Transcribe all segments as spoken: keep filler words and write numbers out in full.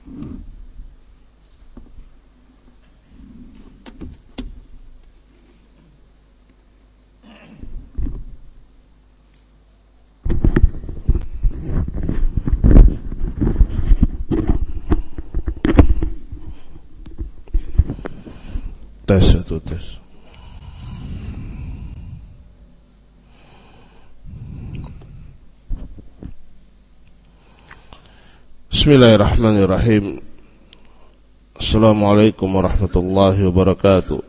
Tes satu tes. Bismillahirrahmanirrahim. Assalamualaikum warahmatullahi wabarakatuh.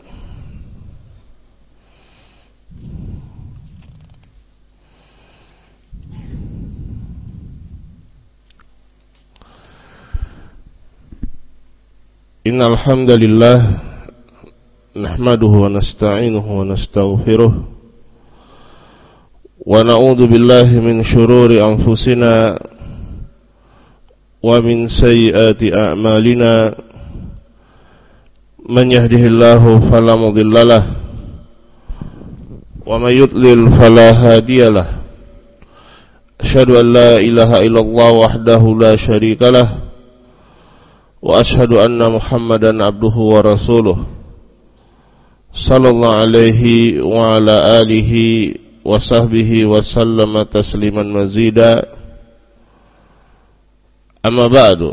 Innal hamdalillah nahmaduhu wa nasta'inuhu wa nastaghfiruh wa na'udzu billahi min shururi anfusina wa min sayyiati a'malina man yahdihillahu fala mudhillalah wa may yudlil fala hadiyalah asyhadu an la ilaha illallah wahdahu la syarikalah wa asyhadu anna muhammadan abduhu wa rasuluh sallallahu alaihi wa ala alihi wa sahbihi wa sallama tasliman mazida. Amma ba'du.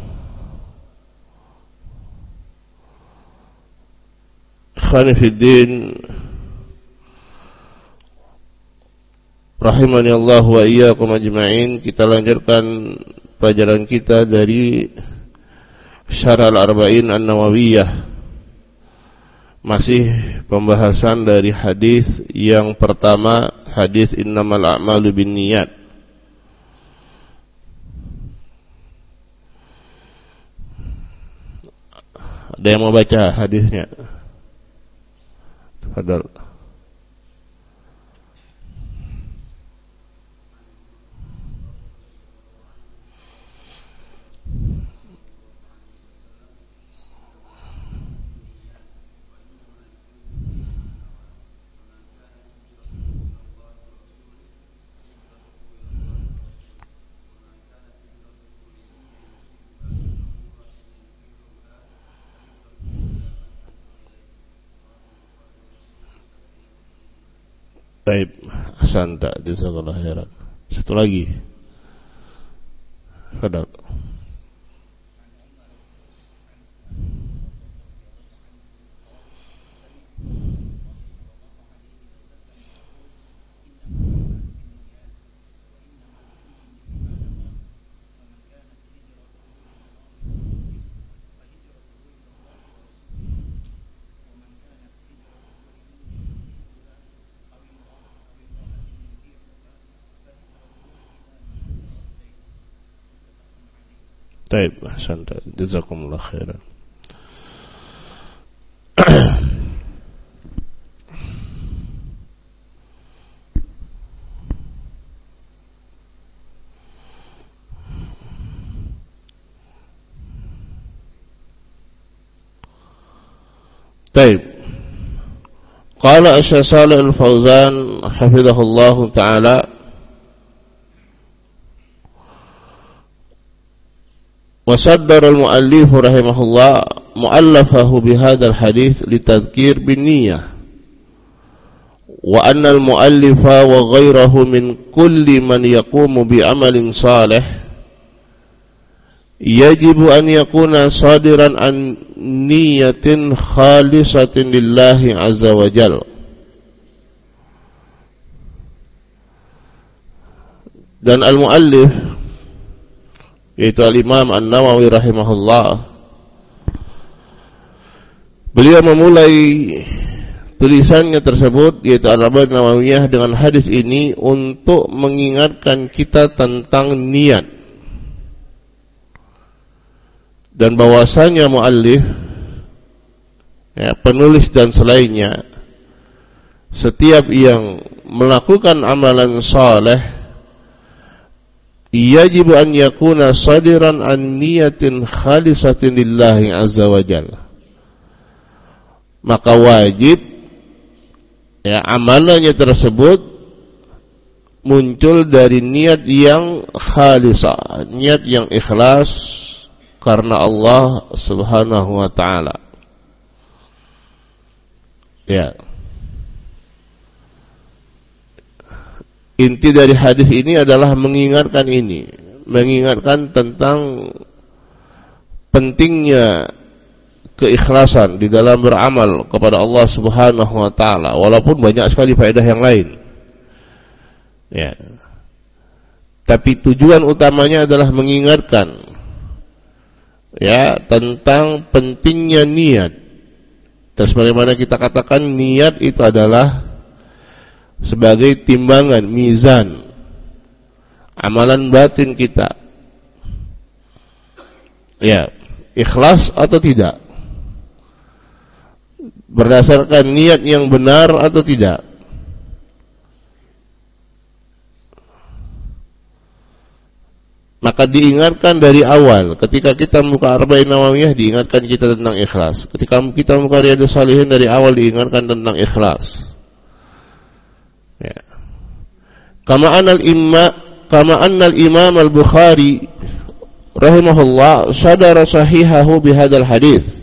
Ikhwani fid din, rahimani Allah wa iyyakum ajma'in. Kita lanjutkan pelajaran kita dari Syarah Al-Arba'in An-Nawawiyah. Masih pembahasan dari hadis yang pertama, hadis innamal a'malu binniyat. Ada yang mau baca hadisnya? Tafadhal. Baik, ahsanta, jazakallahu khairan. Satu lagi. Fadhal. Baik, ahsanta, jazakumullah khairan. Baik. Qala Asy-Syaikh Shalih Al-Fauzan hafizahullahu taala, وصدر المؤلف رحمه الله مؤلفه بهذا الحديث لتذكير بالنية وأن المؤلف وغيره من كل من يقوم بعمل صالح يجب أن يكون صادرا عن نية خالصة لله عز وجل. Dan al-muallif yaitu al-Imam An-Nawawi rahimahullah, beliau memulai tulisannya tersebut yaitu Al-Arba'in Nawawiyah dengan hadis ini untuk mengingatkan kita tentang niat, dan bahwasanya muallif, ya, penulis dan selainnya, setiap yang melakukan amalan saleh yajib an yakuna sadiran an niyatin khalisatin lillahi azza wa jalla. Maka wajib, ya, amalannya tersebut muncul dari niat yang khalisah, niat yang ikhlas karena Allah Subhanahu wa taala. Ya. Inti dari hadis ini adalah mengingatkan ini, mengingatkan tentang pentingnya keikhlasan di dalam beramal kepada Allah Subhanahu wa taala, walaupun banyak sekali faedah yang lain. Ya. Tapi tujuan utamanya adalah mengingatkan ya tentang pentingnya niat. Dan sebagaimana kita katakan, niat itu adalah sebagai timbangan, mizan amalan batin kita. Ya, ikhlas atau tidak, berdasarkan niat yang benar atau tidak. Maka diingatkan dari awal, ketika kita membuka Arba'in Nawawiyah diingatkan kita tentang ikhlas. Ketika kita membuka Riyadhus Shalihin dari awal diingatkan tentang ikhlas. Ya. Kama anal imma kama annal Imam Al-Bukhari rahimahullah sadara sahihahu bihadzal hadits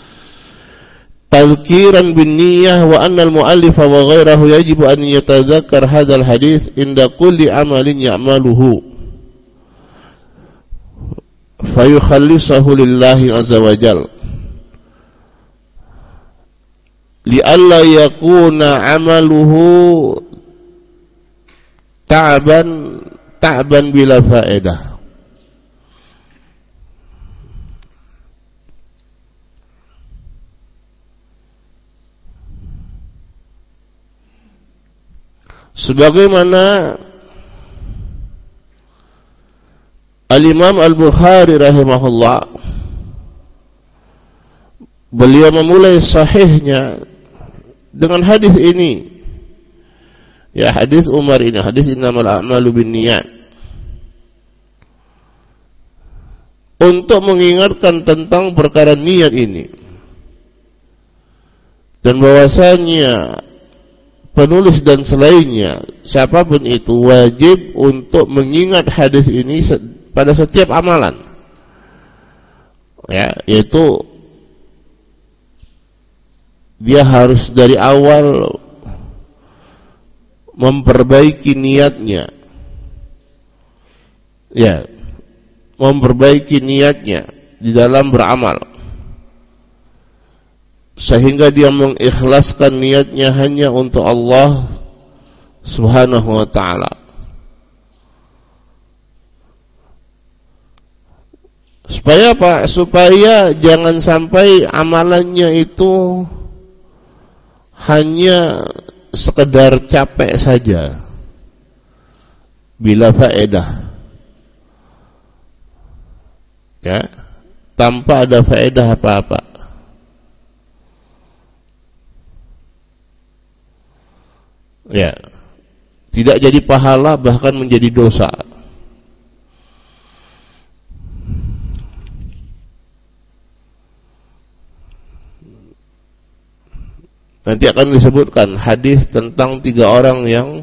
tadhkiran bin niyyah wa anna al-mu'allif wa ghayrahu yajibu an yatadhakkar hadzal hadits inda kulli amalin ya'maluhu fayukhallisahu lillahi azza wa jalla li'alla yakuna amaluhu ta'ban ta'ban bila faedah. Sebagaimana Al-Imam Al-Bukhari rahimahullah, beliau memulai sahihnya dengan hadis ini. Ya, hadis Umar ini, hadis innamal a'malu binniyat, untuk mengingatkan tentang perkara niat ini. Dan bahwasanya penulis dan selainnya, siapapun itu, wajib untuk mengingat hadis ini pada setiap amalan. Ya, yaitu dia harus dari awal memperbaiki niatnya. Ya, memperbaiki niatnya di dalam beramal, sehingga dia mengikhlaskan niatnya hanya untuk Allah Subhanahu wa ta'ala. Supaya apa? Supaya jangan sampai amalannya itu hanya sekedar capek saja, bila faedah, ya, tanpa ada faedah apa-apa. Ya, tidak jadi pahala, bahkan menjadi dosa. Nanti akan disebutkan hadis tentang tiga orang yang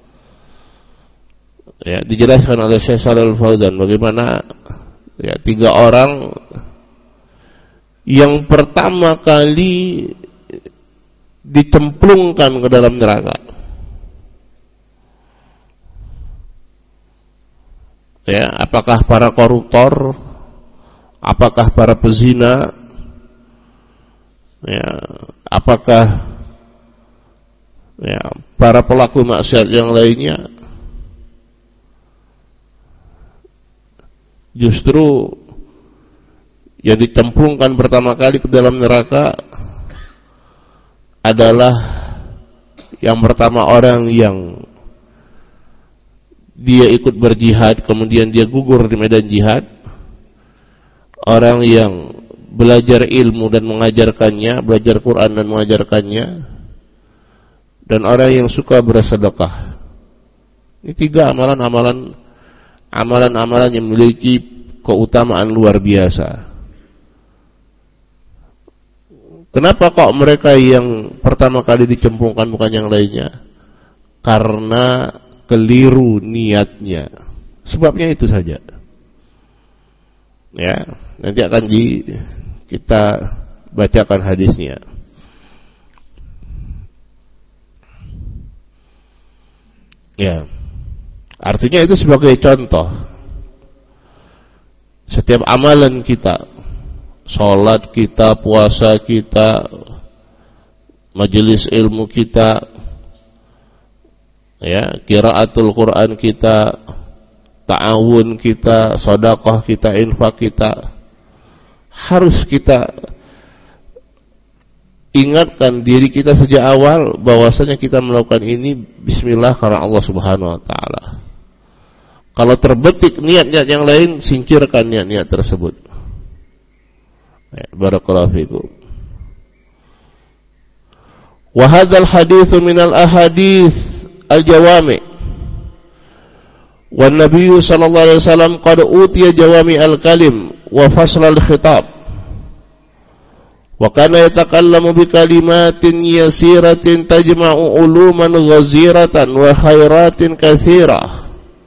ya, dijelaskan oleh Syekh Shalal Fauzan, bagaimana ya, tiga orang yang pertama kali dicemplungkan ke dalam neraka. Ya, apakah para koruptor, apakah para pezina, ya, apakah ya, para pelaku maksiat yang lainnya. Justru yang dicemplungkan pertama kali ke dalam neraka adalah yang pertama orang yang dia ikut berjihad, kemudian dia gugur di medan jihad. Orang yang belajar ilmu dan mengajarkannya, belajar Quran dan mengajarkannya, dan orang yang suka bersedekah. Ini tiga amalan-amalan amalan-amalan yang memiliki keutamaan luar biasa. Kenapa kok mereka yang pertama kali dicemplungkan bukan yang lainnya? Karena keliru niatnya. Sebabnya itu saja. Ya, nanti akan di kita bacakan hadisnya. Ya. Artinya itu sebagai contoh. Setiap amalan kita, salat kita, puasa kita, majelis ilmu kita, ya, qiraatul Quran kita, ta'awun kita, sedekah kita, infak kita, harus kita ingatkan diri kita sejak awal bahwasanya kita melakukan ini bismillah karena Allah Subhanahu wa taala. Kalau terbetik niat-niat yang lain, singkirkan niat-niat tersebut. Ya, barakallahu fikum. Wa hadzal hadits minal ahadits al-jawami. Wan Nabi sallallahu alaihi wasallam qad utiya jawami al-kalim wa fasl al-khitab. Wa kana yatakallamu bi kalimatin yasiratin tajma'u uluman ghaziratan wa khairatin katsirah.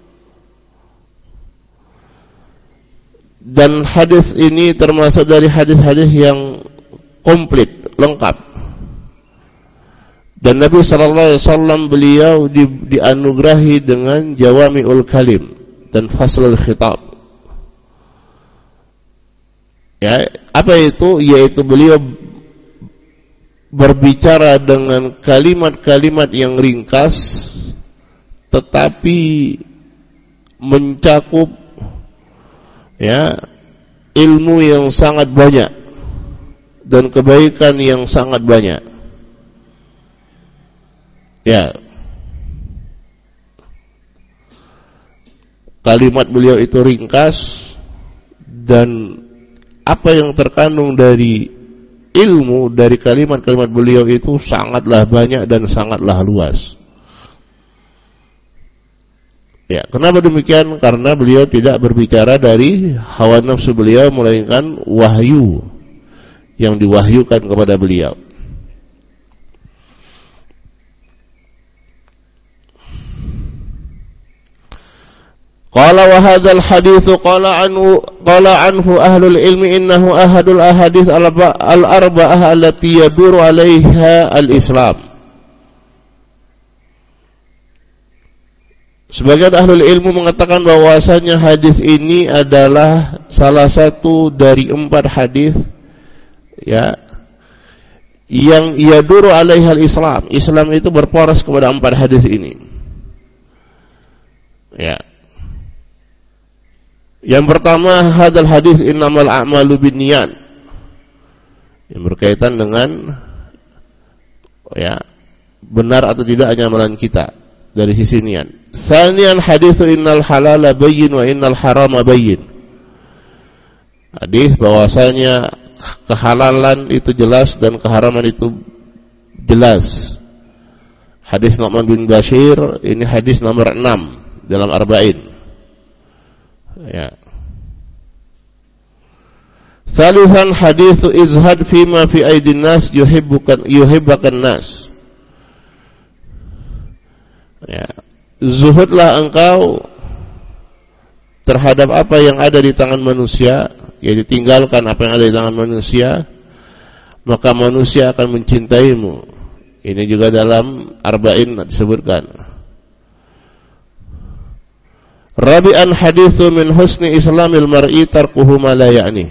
Dan hadis ini termasuk dari hadis-hadis yang komplit, lengkap. Dan Nabi sallallahu alaihi wasallam beliau di, dianugerahi dengan jawami'ul kalim dan faslul khitab. Ya, apa itu? Yaitu beliau berbicara dengan kalimat-kalimat yang ringkas tetapi mencakup, ya, ilmu yang sangat banyak dan kebaikan yang sangat banyak. Ya, kalimat beliau itu ringkas dan apa yang terkandung dari ilmu dari kalimat-kalimat beliau itu sangatlah banyak dan sangatlah luas. Ya, kenapa demikian? Karena beliau tidak berbicara dari hawa nafsu beliau, melainkan wahyu yang diwahyukan kepada beliau. Qala wa hadzal haditsu qala anhu qala anhu ahlul ilmi innahu ahadul ahadits al-arba'ah allati yaduru 'alaiha al-Islam. Sebagian ahlul ilmu mengatakan bahwasanya hadis ini adalah salah satu dari empat hadis, ya, yang yaduru 'alaiha al-Islam. Islam itu berporos kepada empat hadis ini. Ya. Yang pertama, hadzal hadis innamal a'malu binniyat, yang berkaitan dengan, ya, benar atau tidaknya amalan kita dari sisi niat. Tsaniyan haditsu innal halala bayyin wa innal harama bayyin. Hadis bahwasanya kehalalan itu jelas dan keharaman itu jelas. Hadis Nu'man bin Bashir, ini hadis nomor enam dalam Arba'in. Ya. Salisan haditsu izhad fima fi aidin nas yuhibbukan yuhibbukan nas. Ya. Zuhudlah engkau terhadap apa yang ada di tangan manusia, yaitu tinggalkan apa yang ada di tangan manusia, maka manusia akan mencintaimu. Ini juga dalam Arba'in disebutkan. Rabi'an haditsu min husni islamil mar'i tarkuhu ma la ya'ni.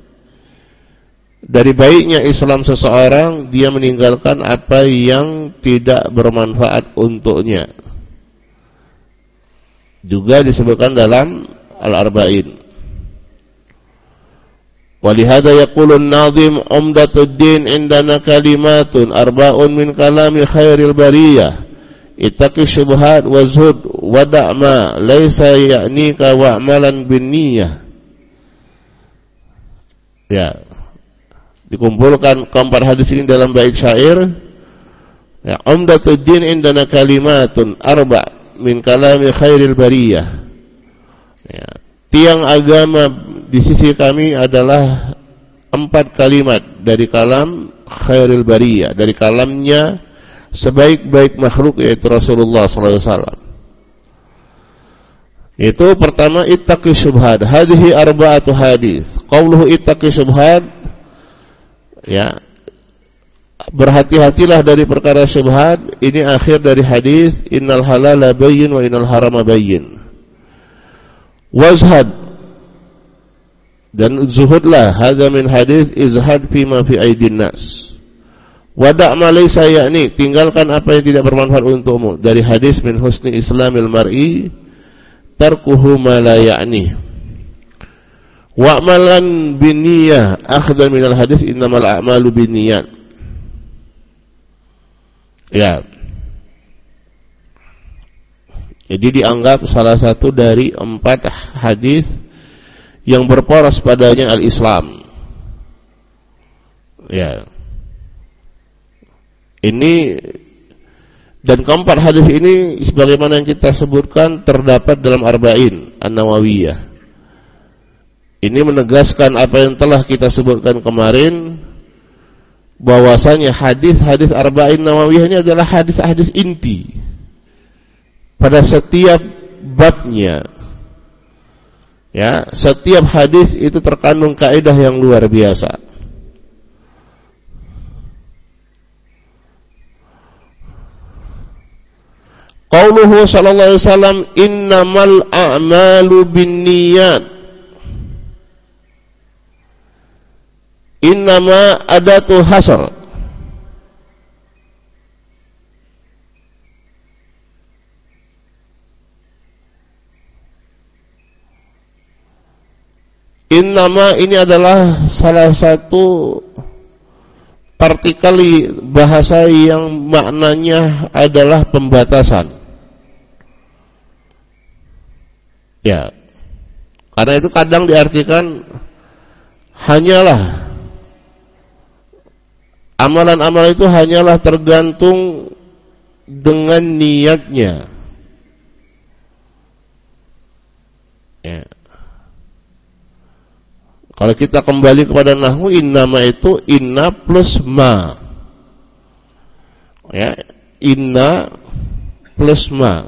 Dari baiknya Islam seseorang, dia meninggalkan apa yang tidak bermanfaat untuknya. Juga disebutkan dalam Al-Arba'in. Walihada yaqulu an-nazim umdatud din indana kalimatun arba'un min kalami khairil bariyah. Ittaqi syubhat wa zuhd wa da'ma laisa ya'nika wa'malan binniyah. Ya, dikumpulkan keempat hadis ini dalam bait syair. Ya, umdatud din indana kalimatun arba' min kalami khairil bariyah. Ya, tiang agama di sisi kami adalah empat kalimat dari kalam khairil bariyah, dari kalamnya sebaik-baik makhluk, yaitu Rasulullah sallallahu alaihi wasallam. Itu pertama, ittaqi syubhat. Hadhihi arba'atu hadis. qauluhu ittaqi syubhat, ya, berhati-hatilah dari perkara syubhat, ini akhir dari hadis innal halala bayyin wa innal harama bayyin. Wazhad, dan zuhudlah, hadza min hadis izhad fima fi aidin nas. Wada' ma laysa ya'ni, tinggalkan apa yang tidak bermanfaat untukmu, dari hadis min husni islamil mar'i tarkuhu ma la ya'ni. Wa'malan binniyah akhdan minal hadis innamal a'malu binniyat. Ya. Jadi dianggap salah satu dari empat hadis yang berporos padanya al-Islam. Ya. Ini dan keempat hadis ini sebagaimana yang kita sebutkan terdapat dalam Arba'in An-Nawawiyah. Ini menegaskan apa yang telah kita sebutkan kemarin, bahwasanya hadis-hadis Arba'in Nawawiyah ini adalah hadis-hadis inti pada setiap babnya. Ya, setiap hadis itu terkandung kaidah yang luar biasa. Qauluhu sallallahu alaihi wasallam innamal a'malu binniyat. Innama adatu hasr. Innama ini adalah salah satu partikel bahasa yang maknanya adalah pembatasan. Ya, karena itu kadang diartikan hanyalah, amalan-amalan itu hanyalah tergantung dengan niatnya. Ya. Kalau kita kembali kepada nahwu, innama itu inna plus ma. Ya, inna plus ma.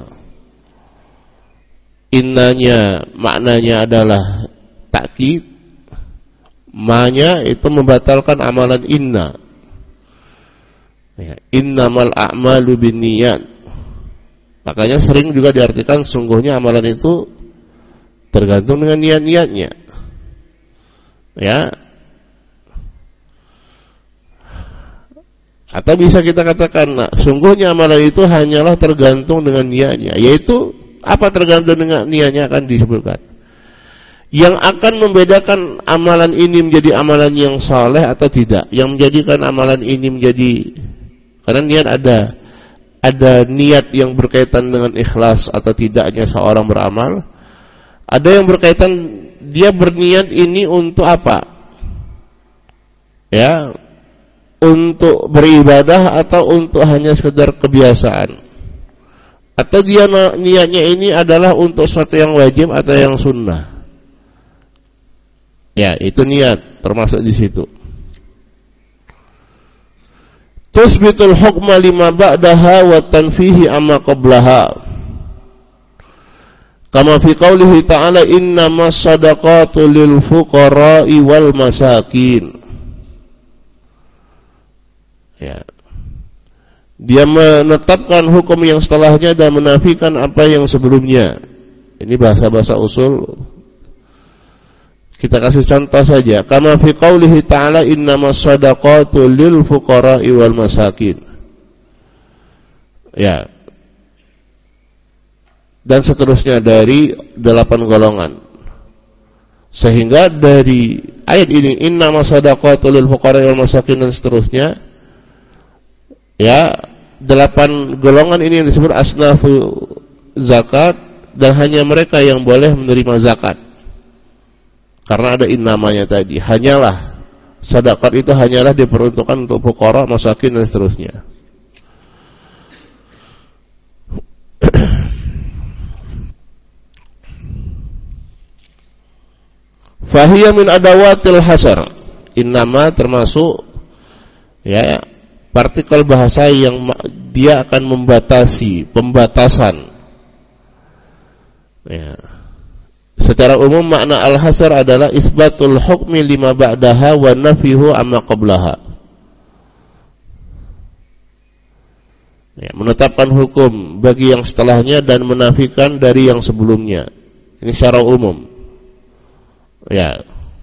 Innanya maknanya adalah takkid, ma-nya itu membatalkan amalan inna. Ya, innamal a'malu binniyat. Makanya sering juga diartikan sungguhnya amalan itu tergantung dengan niat-niatnya. Ya. Atau bisa kita katakan, nah, sungguhnya amalan itu hanyalah tergantung dengan niatnya, yaitu apa tergantung dengan niatnya akan disebutkan. Yang akan membedakan amalan ini menjadi amalan yang saleh atau tidak, yang menjadikan amalan ini menjadi, karena niat ada ada niat yang berkaitan dengan ikhlas atau tidaknya seorang beramal. Ada yang berkaitan dia berniat ini untuk apa? Ya, untuk beribadah atau untuk hanya sekedar kebiasaan. Atau dia niatnya ini adalah untuk sesuatu yang wajib atau yang sunnah. Ya, itu niat termasuk di situ. Tusbitul hukma lima ba'daha wa tanfihi amma qablaha. Kama fi qaulihi ta'ala innamas shadaqatu lil fuqara'i wal masakin. Ya. Dia menetapkan hukum yang setelahnya dan menafikan apa yang sebelumnya. Ini bahasa-bahasa usul. Kita kasih contoh saja. Kama fi qaulihi ta'ala innamas shadaqatu lil fuqara'i wal masakin. Ya. Dan seterusnya dari delapan golongan. Sehingga dari ayat ini innamas shadaqatu lil fuqara'i wal masakin dan seterusnya, ya, delapan golongan ini yang disebut asnafu zakat, dan hanya mereka yang boleh menerima zakat. Karena ada innamanya tadi, hanyalah zakat itu hanyalah diperuntukkan untuk fuqara, masakin dan seterusnya. Fahiyya min adawatil hasar. Innama termasuk, ya, partikel bahasa yang dia akan membatasi, pembatasan. Ya. Secara umum makna al-hasr adalah isbatul hukmi lima ba'daha wa nafihu amma qablaha. Ya, menetapkan hukum bagi yang setelahnya dan menafikan dari yang sebelumnya. Ini secara umum. Ya.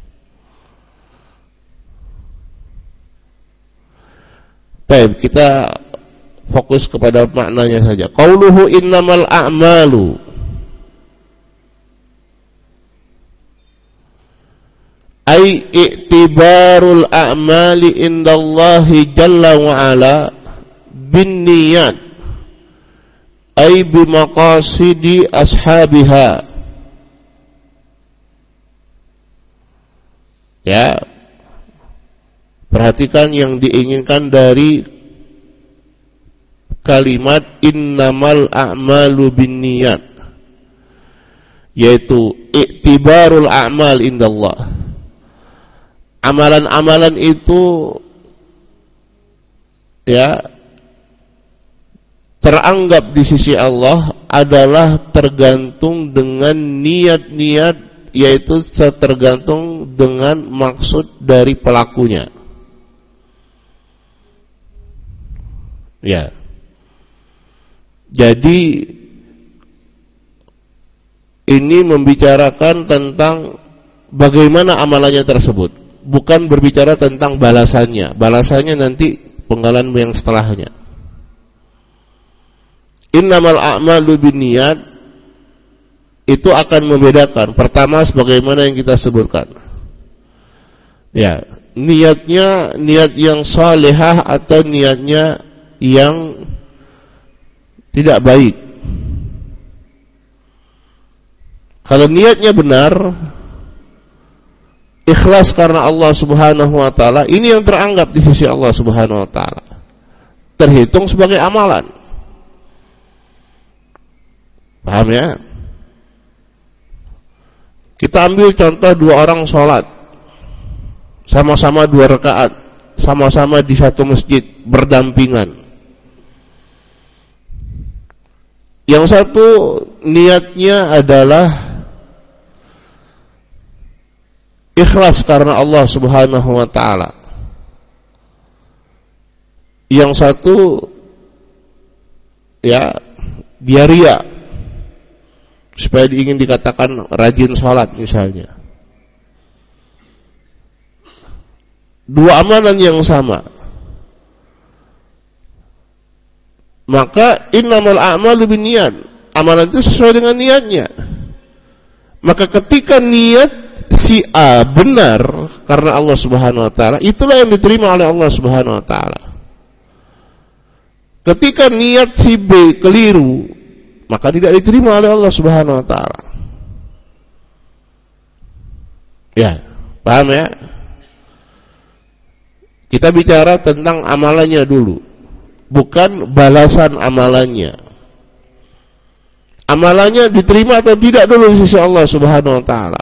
Baik, kita fokus kepada maknanya saja. Qauluhu innamal a'malu, ay i'tibarul a'mali indallahi jalla wa ala bin niyat, ay bimaqasidi ashabiha. Ya, perhatikan yang diinginkan dari kalimat innamal a'malu bin niyat, yaitu i'tibarul a'mal indallah. Amalan-amalan itu ya teranggap di sisi Allah adalah tergantung dengan niat-niat, yaitu tergantung dengan maksud dari pelakunya. Ya. Jadi ini membicarakan tentang bagaimana amalannya tersebut, bukan berbicara tentang balasannya. Balasannya nanti penggalan yang setelahnya. Innamal a'malu binniyat itu akan membedakan. Pertama, sebagaimana yang kita sebutkan. Ya, niatnya niat yang salihah atau niatnya yang tidak baik. Kalau niatnya benar, ikhlas karena Allah Subhanahu wa taala, ini yang teranggap di sisi Allah Subhanahu wa taala, terhitung sebagai amalan. Paham ya? Kita ambil contoh dua orang sholat, sama-sama dua rakaat, sama-sama di satu masjid, berdampingan. Yang satu niatnya adalah ikhlas karena Allah Subhanahu wa taala. Yang satu ya dia riya, supaya ingin dikatakan rajin sholat misalnya. Dua amalan yang sama, maka innamal a'malu binniyat, amalan itu sesuai dengan niatnya. Maka ketika niat si A benar karena Allah Subhanahu wa taala, itulah yang diterima oleh Allah Subhanahu wa taala. Ketika niat si B keliru, maka tidak diterima oleh Allah Subhanahu wa taala. Ya, paham ya? Kita bicara tentang amalannya dulu, bukan balasan amalannya. Amalannya diterima atau tidak dulu di sisi Allah Subhanahu wa taala.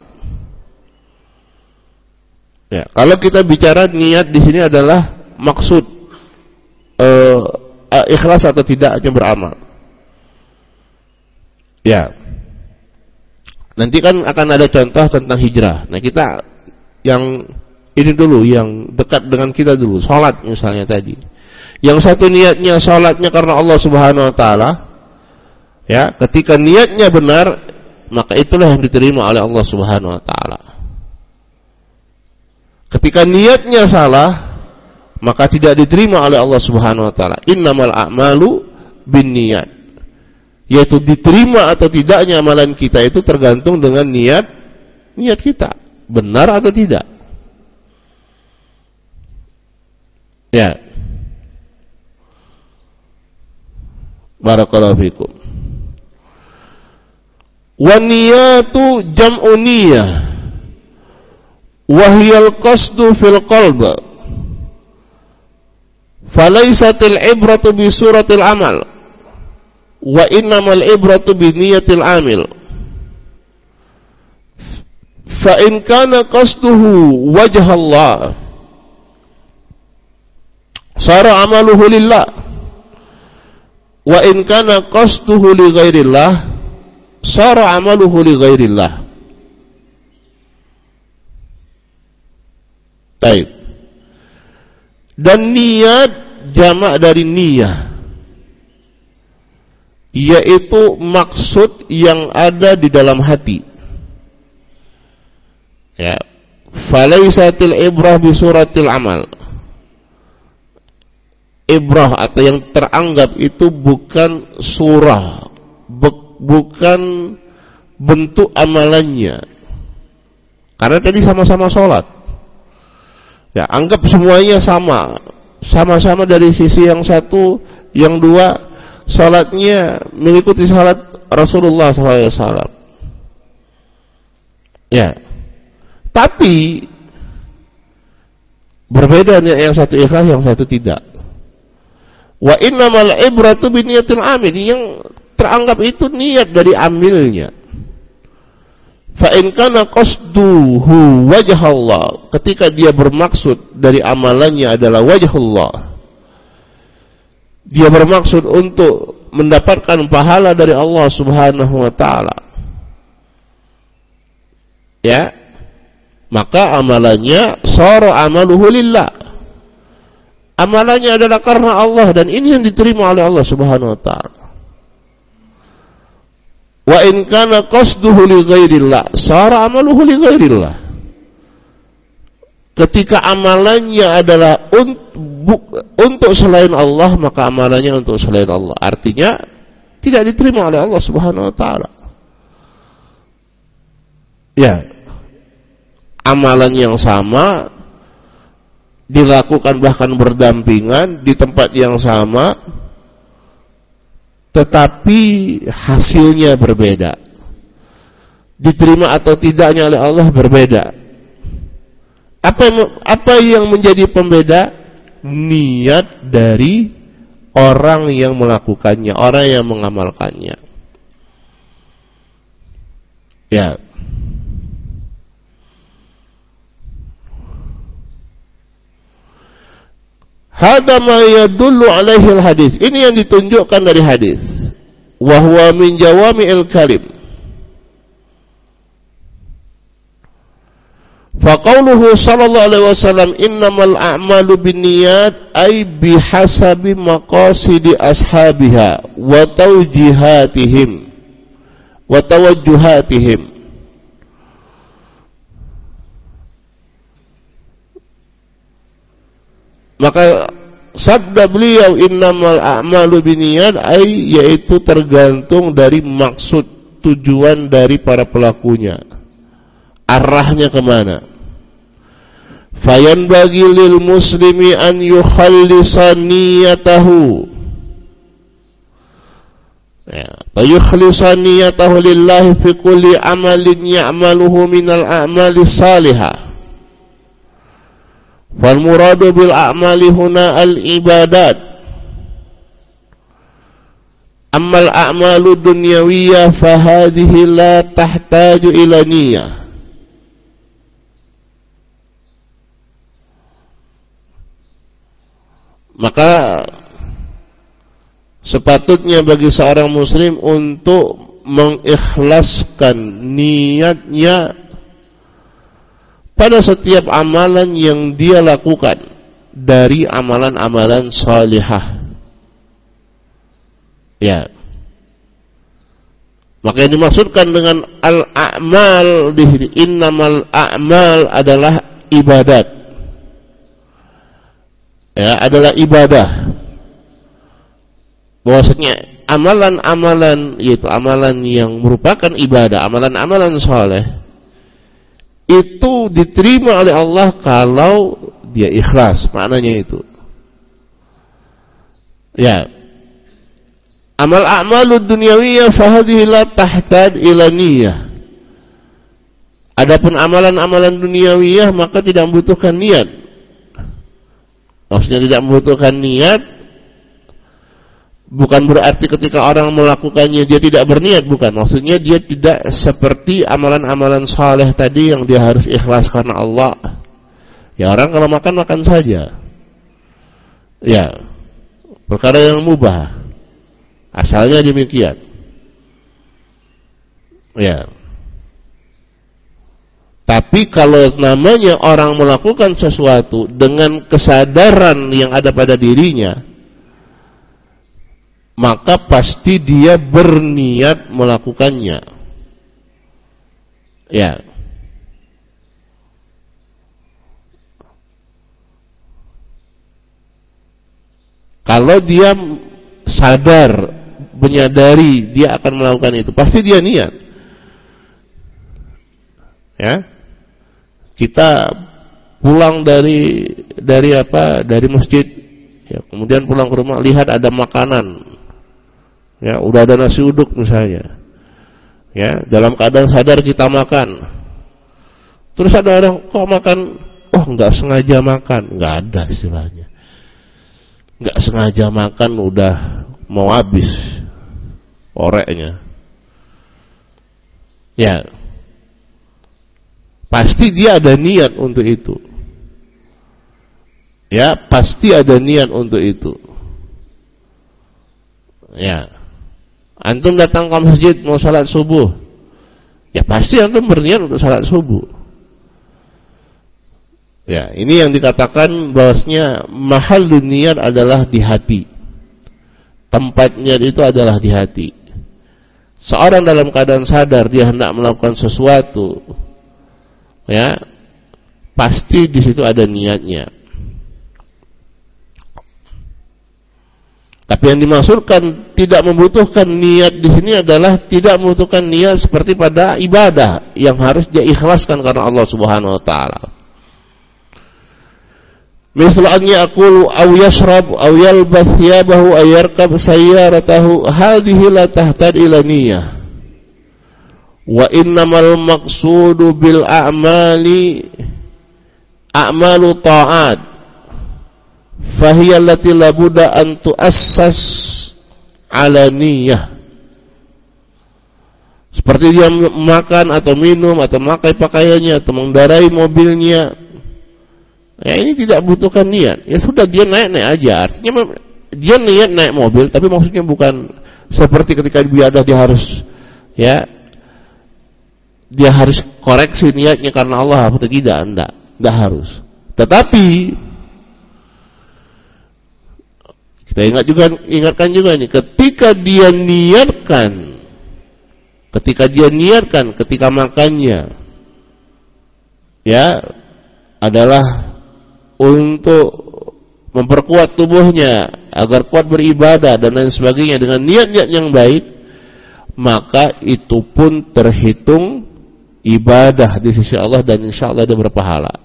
Ya, kalau kita bicara niat di sini adalah maksud uh, ikhlas atau tidaknya beramal. Ya. Nanti kan akan ada contoh tentang hijrah. Nah, kita yang ini dulu, yang dekat dengan kita dulu, salat misalnya tadi. Yang satu niatnya salatnya karena Allah Subhanahu wa taala. Ya, ketika niatnya benar, maka itulah yang diterima oleh Allah Subhanahu wa taala. Ketika niatnya salah, maka tidak diterima oleh Allah Subhanahu wa taala. Innamal a'malu binniyat. Yaitu diterima atau tidaknya amalan kita itu tergantung dengan niat niat kita, benar atau tidak. Ya. Barakallahu fikum. Wa niyatu jam'u niyah wa hiya al-qasdu fil qalb. Falaysatil ibratu bi suratil amal, wa innamal ibratu bi niyatil amil. Fa in kana qasduhu wajha Allah, sara amaluhu lillah, wa in kana qasduhu li ghairillah, sara amaluhu li ghairillah. Baik. Dan niat jamak dari niyah, yaitu maksud yang ada di dalam hati. Ya, falaisatil ibrah bi suratil amal. Ibrah atau yang teranggap itu bukan surah, bu- bukan bentuk amalannya. Karena tadi sama-sama sholat. Ya, anggap semuanya sama, sama-sama dari sisi yang satu, yang dua, sholatnya mengikuti sholat Rasulullah shallallahu alaihi wasallam. Ya. Tapi berbeda nih, yang satu ikhlas, yang satu tidak. Wa innamal ibratu biniyatil amil, yang teranggap itu niat dari amilnya. Fa in kana qasduhu wajhallah, ketika dia bermaksud dari amalannya adalah wajhullah, dia bermaksud untuk mendapatkan pahala dari Allah Subhanahu wa taala, ya, maka amalannya sara amaluhu lillah, amalannya adalah karena Allah, dan ini yang diterima oleh Allah Subhanahu wa taala. Wa in kana qasduhu li ghairillah sara amaluhu li ghairillah, ketika amalannya adalah untuk selain Allah, maka amalannya untuk selain Allah, artinya tidak diterima oleh Allah Subhanahu wa taala. Ya, amalan yang sama dilakukan bahkan berdampingan di tempat yang sama, tetapi hasilnya berbeda, diterima atau tidaknya oleh Allah berbeda. Apa yang, apa yang menjadi pembeda? Niat dari orang yang melakukannya, orang yang mengamalkannya. Ya. Hada ma yadullu alaihi al-hadis. Ini yang ditunjukkan dari hadis. Wa huwa min jawami'il kalim. Fa qauluhu sallallahu alaihi wasallam innamal a'malu binniyat ay bihasabi maqasidi ashabiha wa tawjihatihim wa tawajjuhatihim. Maka sabda beliau innamal a'malu binniyat ay, yaitu tergantung dari maksud, tujuan dari para pelakunya, arahnya kemana. Fayan bagi lil muslimi an yukhallisa niyatahu, ya, yukhlisa niyatahu lillahi fi kulli amalin ya'maluhu minal a'mali salihah. Wal muradu bil a'mali huna al ibadat. Ammal a'malu dunyawiyah fa hadhihi la tahtaju ila niyyah. Maka sepatutnya bagi seorang muslim untuk mengikhlaskan niatnya pada setiap amalan yang dia lakukan dari amalan-amalan salihah. Ya. Maka yang dimaksudkan dengan al-a'mal di innamal a'mal adalah ibadat. Ya, adalah ibadah. Bahwasanya amalan-amalan, yaitu amalan yang merupakan ibadah, amalan-amalan saleh, itu diterima oleh Allah kalau dia ikhlas, maknanya itu. Ya. Amal a'malud dunyawiyah fa hadhihi la tahtad ila niyyah. Adapun amalan-amalan duniawiyah maka tidak membutuhkan niat. Maksudnya tidak membutuhkan niat bukan berarti ketika orang melakukannya dia tidak berniat, bukan. Maksudnya dia tidak seperti amalan-amalan saleh tadi yang dia harus ikhlas karena Allah. Ya, orang kalau makan makan saja. Ya, perkara yang mubah. Asalnya demikian. Ya. Tapi kalau namanya orang melakukan sesuatu dengan kesadaran yang ada pada dirinya, maka pasti dia berniat melakukannya. Ya. Kalau dia sadar, menyadari dia akan melakukan itu, pasti dia niat. Ya. Kita pulang dari dari apa? Dari masjid, ya, kemudian pulang ke rumah, lihat ada makanan, ya, udah ada nasi uduk misalnya, ya, dalam keadaan sadar kita makan. Terus ada orang kok makan, oh nggak sengaja makan, nggak ada istilahnya, nggak sengaja makan udah mau habis oreknya, ya. Pasti dia ada niat untuk itu. Ya, pasti ada niat untuk itu. Ya. Antum datang ke masjid mau salat subuh. Ya pasti antum berniat untuk salat subuh. Ya, ini yang dikatakan bahwasanya mahal niat adalah di hati. Tempat niat itu adalah di hati. Seorang dalam keadaan sadar dia hendak melakukan sesuatu, ya, pasti di situ ada niatnya. Tapi yang dimaksudkan tidak membutuhkan niat di sini adalah tidak membutuhkan niat seperti pada ibadah yang harus dia ikhlaskan karena Allah Subhanahu wa taala. Misal an yaqulu aw yashrab aw yalbas thiyabahu aw yarkab sayyaratahu, hadhihi la tahtad ila niyyah. Wa innamal maqsudu bil a'mali a'malu ta'at fahiya allati la budda an tu'assas ala niyyah. Seperti dia makan atau minum atau memakai pakaiannya atau mengendarai mobilnya, ya ini tidak butuhkan niat. Ya sudah, dia naik-naik aja. Artinya dia niat naik mobil, tapi maksudnya bukan seperti ketika ibadah dia harus, ya, dia harus koreksi niatnya karena Allah atau tidak, enggak, enggak harus. Tetapi kita ingat juga, ingatkan juga nih, ketika dia niatkan, ketika dia niatkan ketika makannya, ya, adalah untuk memperkuat tubuhnya agar kuat beribadah dan lain sebagainya dengan niat-niat yang baik, maka itu pun terhitung ibadah di sisi Allah dan insya Allah dia berpahala.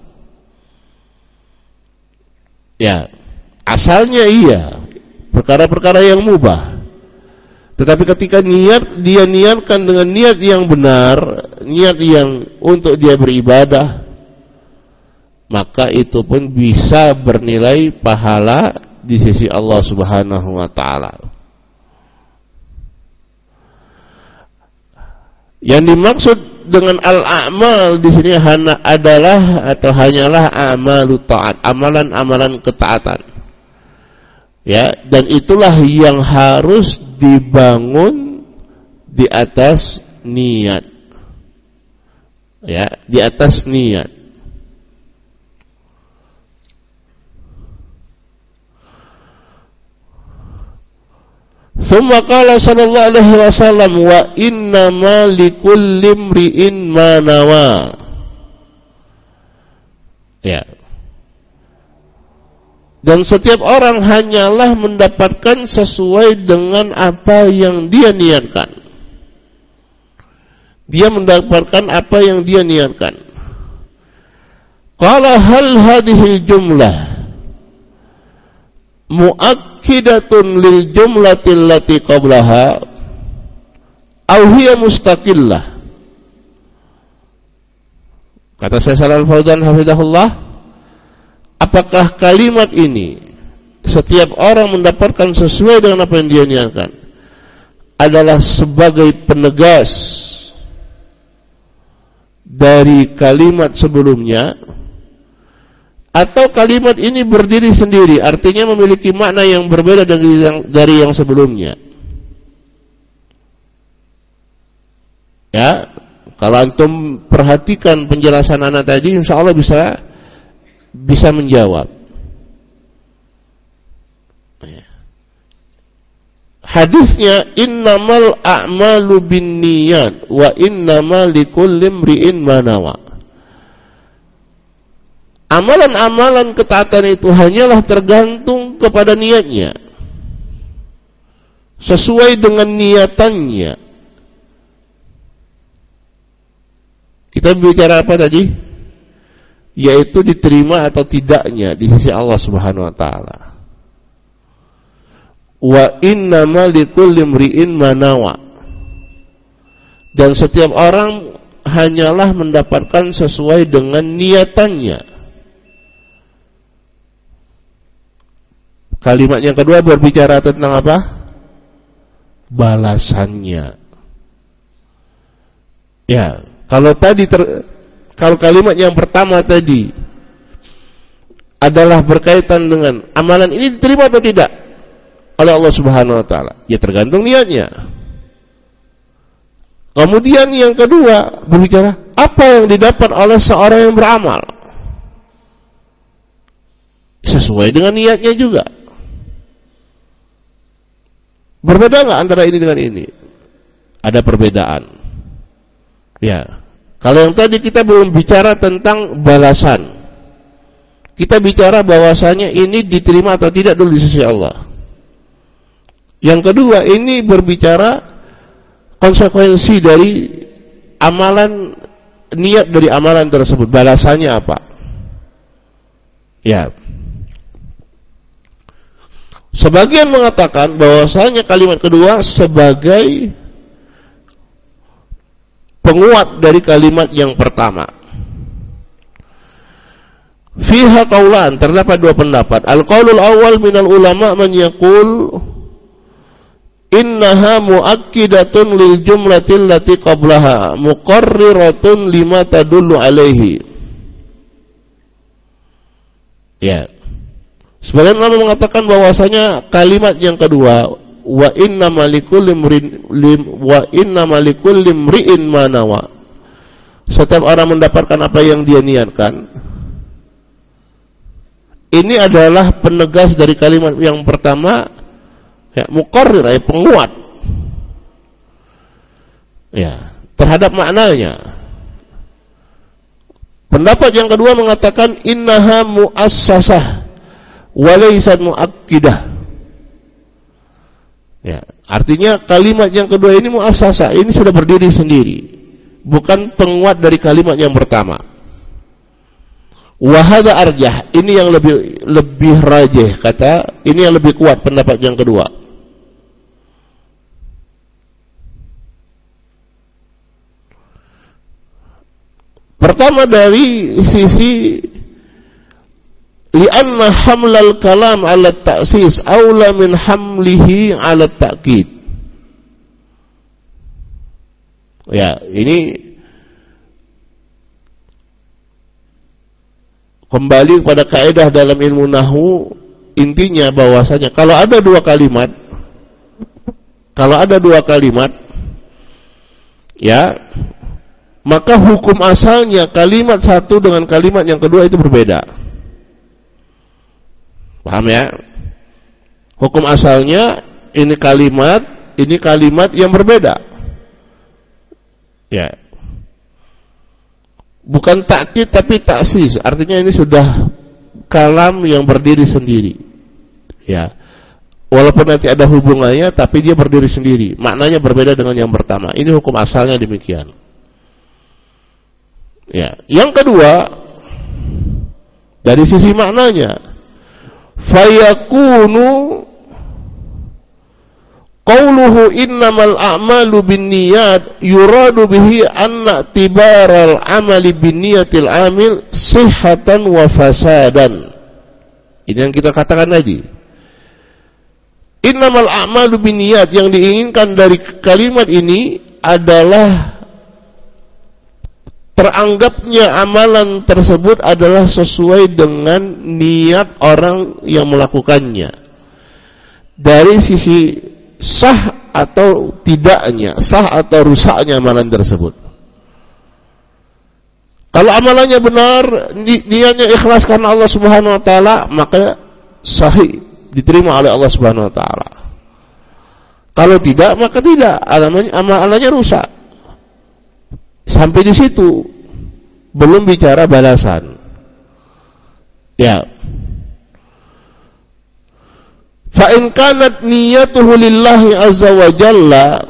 Ya, asalnya iya, perkara-perkara yang mubah. Tetapi ketika niat, dia niatkan dengan niat yang benar, niat yang untuk dia beribadah, maka itu pun bisa bernilai pahala di sisi Allah Subhanahu wa taala. Yang dimaksud dengan al-a'mal di sini hanya adalah atau hanyalah amalu taat, amalan-amalan ketaatan. Ya, dan itulah yang harus dibangun di atas niat. Ya, di atas niat. Thumma qala sallallahu alaihi wasallam wa innama likulli imri'in ma nawa. Ya. Dan setiap orang hanyalah mendapatkan sesuai dengan apa yang dia niatkan. Dia mendapatkan apa yang dia niatkan. Qala hal hadhihi jumlah muakkidatun lil jumlatil lati qablaha aw hiya mustaqillah. Kata Syekh Shalal Fauzan hafizahullah, apakah kalimat ini setiap orang mendapatkan sesuai dengan apa yang dia niatkan adalah sebagai penegas dari kalimat sebelumnya, atau kalimat ini berdiri sendiri, artinya memiliki makna yang berbeda dari yang, dari yang sebelumnya. Ya, Kalau antum perhatikan penjelasan anak tadi, insya Allah bisa bisa menjawab. Hadisnya innamal a'malu binniyat wa innamal likulli imri'in ma nawa. Amalan-amalan ketaatan itu hanyalah tergantung kepada niatnya, sesuai dengan niatannya. Kita bicara apa tadi? Yaitu diterima atau tidaknya di sisi Allah Subhanahu wa taala. Wa innama likulli imri'in ma nawa. Dan setiap orang hanyalah mendapatkan sesuai dengan niatannya. Kalimat yang kedua berbicara tentang apa? Balasannya. Ya, kalau tadi ter, kalau kalimat yang pertama tadi adalah berkaitan dengan amalan ini diterima atau tidak oleh Allah Subhanahu wa taala, ya tergantung niatnya. Kemudian yang kedua berbicara apa yang didapat oleh seorang yang beramal, sesuai dengan niatnya juga. Berbeda nggak antara ini dengan ini? Ada perbedaan. Ya, kalau yang tadi kita belum bicara tentang balasan, kita bicara bahwasanya ini diterima atau tidak dulu di sisi Allah. Yang kedua, ini berbicara konsekuensi dari amalan, niat dari amalan tersebut, balasannya apa? Ya. Sebagian mengatakan bahwasanya kalimat kedua sebagai penguat dari kalimat yang pertama. Fiha qaulan, terdapat dua pendapat. Al-qaulul awal minal ulama man yaqul innaha muakkidatun lil jumlatil lati qablaha muqarriratun lima tadullu alaihi. Ya. Sebagian ulama mengatakan bahwasanya kalimat yang kedua wa inna malikul limrin lim, wa inna malikul limriin manawa, setiap orang mendapatkan apa yang dia niatkan, ini adalah penegas dari kalimat yang pertama, ya, muqarrir, ya, penguat, ya, terhadap maknanya. Pendapat yang kedua mengatakan innaha muassasah walaysat muakkidah. Ya, artinya kalimat yang kedua ini muassasah, ini sudah berdiri sendiri, bukan penguat dari kalimat yang pertama. Wa hadza arjah, ini yang lebih lebih rajih, kata ini yang lebih kuat pendapat yang kedua. Pertama dari sisi li'anna hamlal kalam ala ta'sis aula min hamlihi ala ta'kid. Ya, ini kembali kepada kaidah dalam ilmu nahwu, intinya bahwasanya kalau ada dua kalimat, kalau ada dua kalimat, ya, maka hukum asalnya kalimat satu dengan kalimat yang kedua itu berbeda. Paham ya? Hukum asalnya ini kalimat, ini kalimat yang berbeda. Ya. Bukan takkid tapi taksis, artinya ini sudah kalam yang berdiri sendiri. Ya. Walaupun nanti ada hubungannya tapi dia berdiri sendiri. Maknanya berbeda dengan yang pertama. Ini hukum asalnya demikian. Ya. Yang kedua, dari sisi maknanya, fayakunu qauluhu innamal a'malu binniyat yuradu bihi anna tibaral amali binniyatil amil sihhatan wa fasadan. Ini yang kita katakan tadi. Innamal a'malu binniyat, yang diinginkan dari kalimat ini adalah teranggapnya amalan tersebut adalah sesuai dengan niat orang yang melakukannya. Dari sisi sah atau tidaknya, sah atau rusaknya amalan tersebut. Kalau amalannya benar, ni- niatnya ikhlas karena Allah Subhanahu wa taala, maka sahih, diterima oleh Allah Subhanahu wa taala. Kalau tidak, maka tidak, amalannya, amalannya rusak. Sampai di situ, belum bicara balasan. Ya. Fa in kanat niyatuhu lillahi azza wa jalla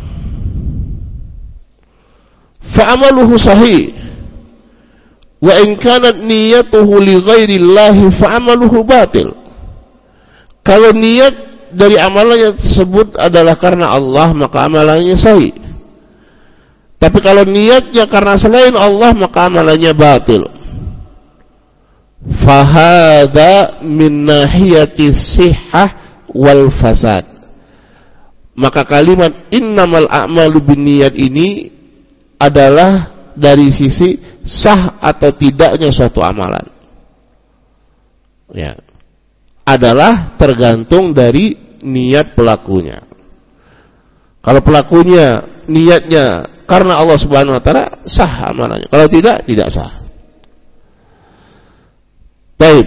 fa amaluhu sahih. Wa in kanat niyatuhu li ghairillahi fa amaluhu batil. Kalau niat dari amalannya tersebut adalah karena Allah, maka amalannya sahih. Tapi kalau niatnya karena selain Allah, maka amalannya batil. Fahada min nahiyati sihhah wal fasad. Maka kalimat innamal a'malu binniyat ini adalah dari sisi sah atau tidaknya suatu amalan. Ya. Adalah tergantung dari niat pelakunya. Kalau pelakunya niatnya karena Allah Subhanahu wa taala, sah amalannya. Kalau tidak, tidak sah. Baik.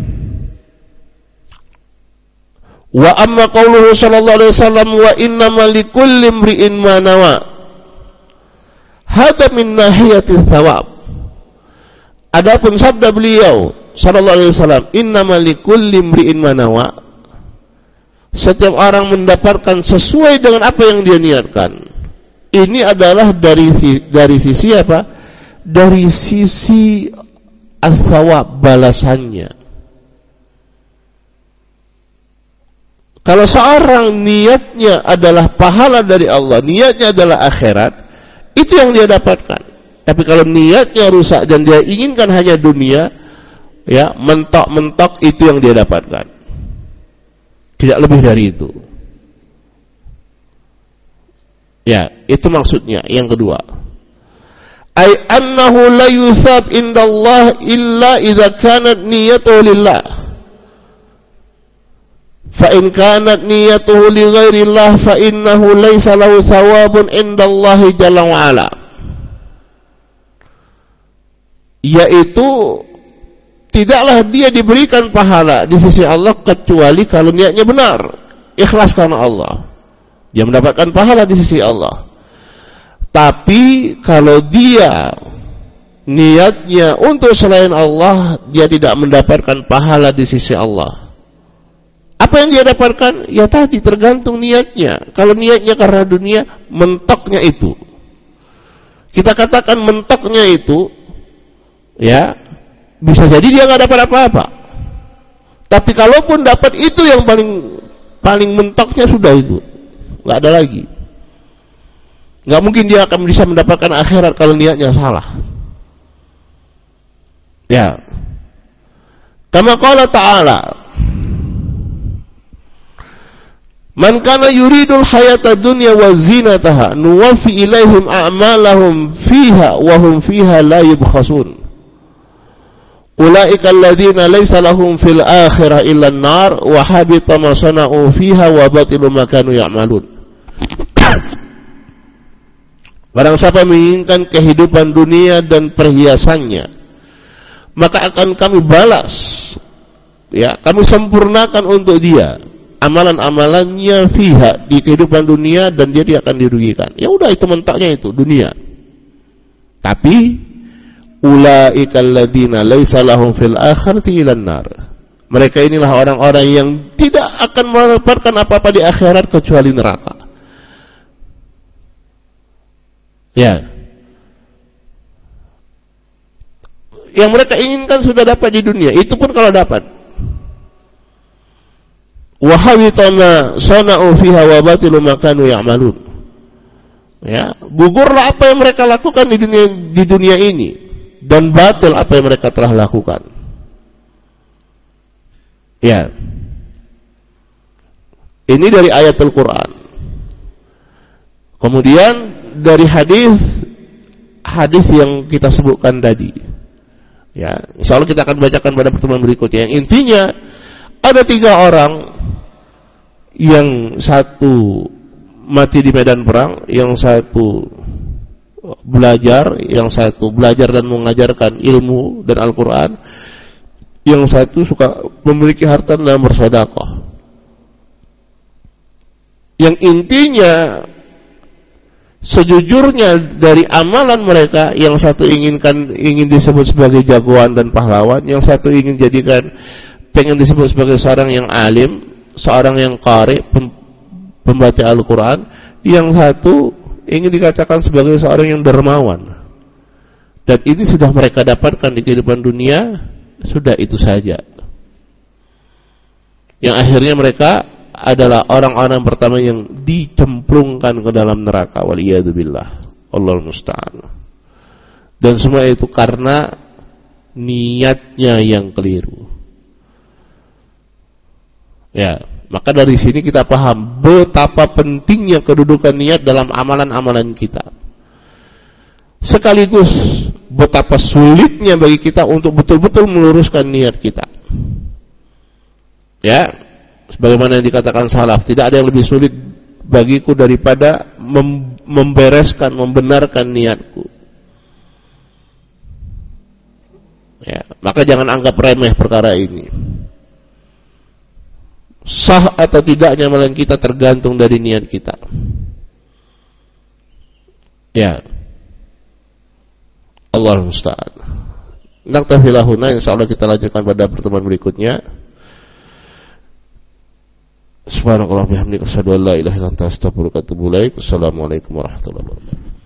Wa amma qauluhu sallallahu alaihi wasallam wa innamal likulli imri'in ma nawa. Hada min nahiyati thawab. Adapun sabda beliau sallallahu alaihi wasallam, innamal likulli imri'in ma nawa. Setiap orang mendapatkan sesuai dengan apa yang dia niatkan. Ini adalah dari dari sisi apa? Dari sisi as-thawab, balasannya. Kalau seorang niatnya adalah pahala dari Allah, niatnya adalah akhirat, itu yang dia dapatkan. Tapi kalau niatnya rusak dan dia inginkan hanya dunia, ya, mentok-mentok itu yang dia dapatkan. Tidak lebih dari itu. Ya, itu maksudnya. Yang kedua, ay annahu la yusab indallah illa idza kanat niyatuhu lillah. Fa in kanat niyatuhu li ghairillah fa innahu laysa lahu thawabun indallahi jalla wa ala. Yaitu tidaklah dia diberikan pahala di sisi Allah kecuali kalau niatnya benar, ikhlas karena Allah. Dia mendapatkan pahala di sisi Allah. Tapi kalau dia niatnya untuk selain Allah, dia tidak mendapatkan pahala di sisi Allah. Apa yang dia dapatkan? Ya tadi, tergantung niatnya. Kalau niatnya karena dunia, mentoknya itu. Kita katakan mentoknya itu, ya, bisa jadi dia nggak dapat apa-apa. Tapi kalaupun dapat, itu yang paling paling mentoknya sudah itu, nggak ada lagi. Nggak mungkin dia akan bisa mendapatkan akhirat kalau niatnya salah. Ya, kama qala ta'ala, man kana yuridul hayata dunya wa zinataha nuwaffi ilaihim a'malahum fiha wa hum fiha la yubkhasun. Ulaika alladzina laysa lahum fil akhirah illa an-nar wa habita ma sana'u fiha wa batilu ma kanu ya'malun. Barang siapa menginginkan kehidupan dunia dan perhiasannya, maka akan kami balas, ya, kami sempurnakan untuk dia amalan-amalannya fiha, di kehidupan dunia, dan dia tidak akan dirugikan. Ya udah, itu mentoknya itu dunia. Tapi ulaika alladzina laisa lahum fil akhirati ilan nar. Mereka inilah orang-orang yang tidak akan mendapatkan apa-apa di akhirat kecuali neraka. Ya. Yang mereka inginkan sudah dapat di dunia, itu pun kalau dapat. Wa hawitana sana'u fiha wa batilu ma kanu ya'malun. Ya, gugurlah apa yang mereka lakukan di dunia di dunia ini, dan batil apa yang mereka telah lakukan. Ya. Ini dari ayat Al-Quran. Kemudian dari hadis hadis yang kita sebutkan tadi. Ya, insyaallah kita akan bacakan pada pertemuan berikutnya. Yang intinya ada tiga orang, yang satu mati di medan perang, yang satu belajar, yang satu belajar dan mengajarkan ilmu dan Al-Quran, yang satu suka memiliki harta dan bersedekah. Yang intinya sejujurnya dari amalan mereka, yang satu inginkan ingin disebut sebagai jagoan dan pahlawan, yang satu ingin jadikan pengen disebut sebagai seorang yang alim, seorang yang qari, pembaca Al-Quran, yang satu ingin dikatakan sebagai seorang yang dermawan. Dan ini sudah mereka dapatkan di kehidupan dunia, sudah itu saja. Yang akhirnya mereka adalah orang-orang pertama yang dicemplungkan ke dalam neraka, waliyadzubillah, Allahul musta'an. Dan semua itu karena niatnya yang keliru. Ya, maka dari sini kita paham betapa pentingnya kedudukan niat dalam amalan-amalan kita. Sekaligus betapa sulitnya bagi kita untuk betul-betul meluruskan niat kita. Ya, sebagaimana yang dikatakan salaf, tidak ada yang lebih sulit bagiku daripada mem- membereskan, membenarkan niatku. Ya, maka jangan anggap remeh perkara ini. Sah atau tidaknya amalan kita tergantung dari niat kita. Ya, Allahul musta'an. Naktafi lahuna, insyaallah kita lanjutkan pada pertemuan berikutnya. Subhanakallah bihamdika asyhadu an la ilaha illa anta astaghfiruka wa atubu ilaik. Assalamualaikum warahmatullahi wabarakatuh.